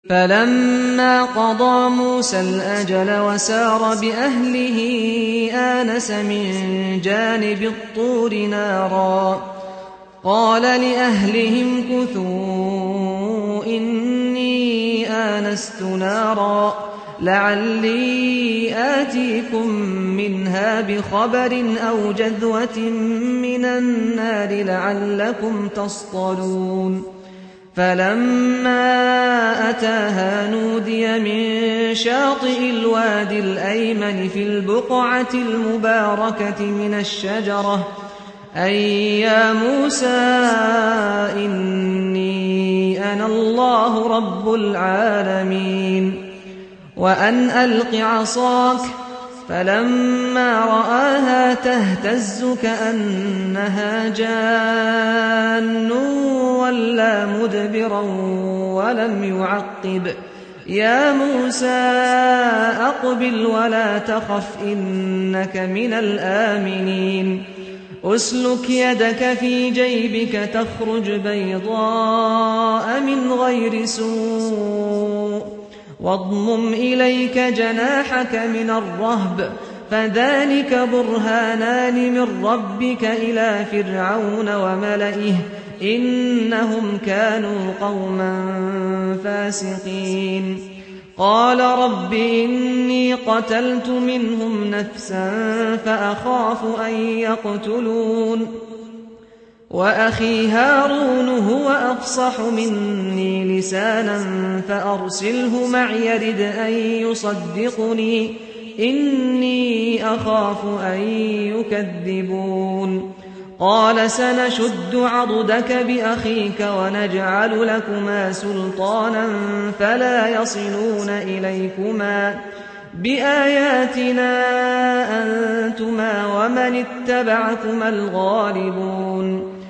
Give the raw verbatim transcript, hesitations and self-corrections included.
فَلَمَّا قَضَىٰ مُوسَى الْأَجَلَ وَسَارَ بِأَهْلِهِ آنَسَ مِن جَانِبِ الطُّورِ نَارًا قَالَ لِأَهْلِهِ امْكُثُوا إِنِّي آنَسْتُ نَارًا لَعَلِّي آتِيكُم مِّنْهَا بِخَبَرٍ أَوْ جَذْوَةٍ مِّنَ النَّارِ لَعَلَّكُمْ تَصْطَلُونَ فَلَمَّا أَتَاهَا نُودِيَ مِن شَاطِئِ الْوَادِ الْأَيْمَنِ فِي الْبُقْعَةِ الْمُبَارَكَةِ مِنَ الشَّجَرَةِ أَن يَا مُوسَىٰ إِنِّي أَنَا اللَّهُ رَبُّ الْعَالَمِينَ وَأَنْ أَلْقِ عَصَاكَ فَلَمَّا رَآهَا تَهْتَزُّ كَأَنَّهَا جَانٌّ وَلَّىٰ مُدْبِرًا وَلَمْ يُعَقِّبْ يَا مُوسَىٰ أَقْبِلْ وَلَا تَخَفْ إِنَّكَ مِنَ الْآمِنِينَ أُسْلُكْ يَدَكَ فِي جَيْبِكَ تَخْرُجْ بَيْضَاءَ مِنْ غَيْرِ سُوءٍ وَاضْمُمْ إِلَيْكَ جَنَاحَكَ مِنَ الرَّهْبِ فَذَلِكَ بُرْهَانَانِ مِن رَّبِّكَ إِلَىٰ فِرْعَوْنَ وَمَلَئِهِ إِنَّهُمْ كَانُوا قَوْمًا فَاسِقِينَ قَالَ رَبِّ إِنِّي قَتَلْتُ مِنْهُمْ نَفْسًا فَأَخَافُ أَن يَقْتُلُونِ وَأَخِي هَارُونُ هُوَ أَفْصَحُ مِنِّي لِسَانًا فَأَرْسِلْهُ مَعِيَ رِدْ أَن يُصَدِّقُنِي إِنِّي أَخَافُ أَن يُكَذِّبُونِ قَالَ سَنَشُدُّ عَضُدَكَ بِأَخِيكَ وَنَجْعَلُ لَكُمَا سُلْطَانًا فَلَا يَصِلُونَ إِلَيْكُمَا بِآيَاتِنَا أَنتُمَا وَمَنِ اتَّبَعَكُمَا الْغَالِبُونَ